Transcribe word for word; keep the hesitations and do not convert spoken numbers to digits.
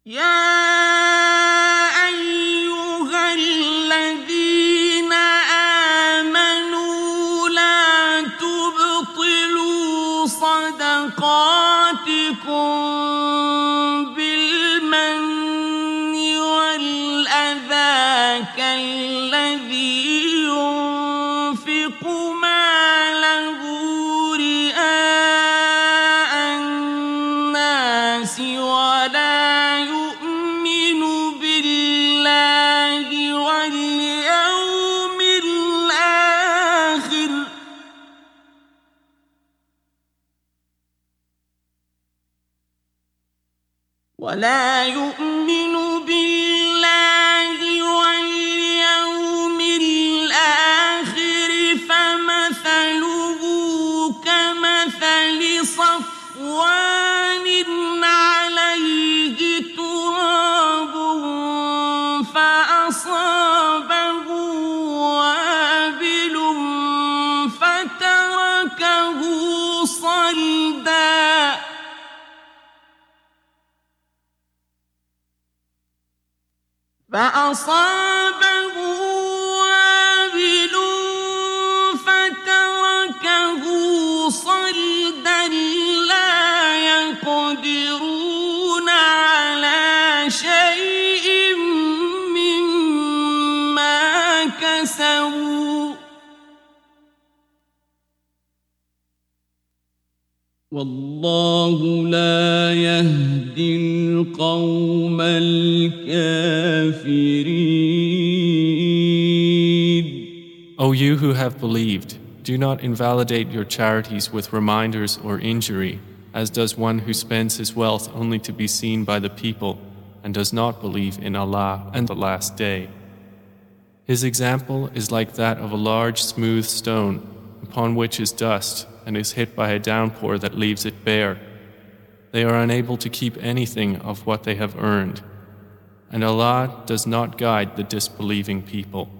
يا أيها الذين آمنوا لا تبطلوا صدقاتكم بالمن والأذى كالذي ينفق ماله رئاء الناس ولا يؤمن بالله واليوم الآخر ولا يؤمن بالله واليوم الآخر فمثله كمثل صفوان عليه تراب فأصابه وابل فتركه صلدا فأصابه وابل فتركه صلدا لا يقدرون على شيء مما كسبوا والله لا يهدي القوم الكافرين. O you who have believed, do not invalidate your charities with reminders or injury, as does one who spends his wealth only to be seen by the people and does not believe in Allah and the Last Day. His example is like that of a large smooth stone upon which is dust and is hit by a downpour that leaves it bare. They are unable to keep anything of what they have earned, and Allah does not guide the disbelieving people.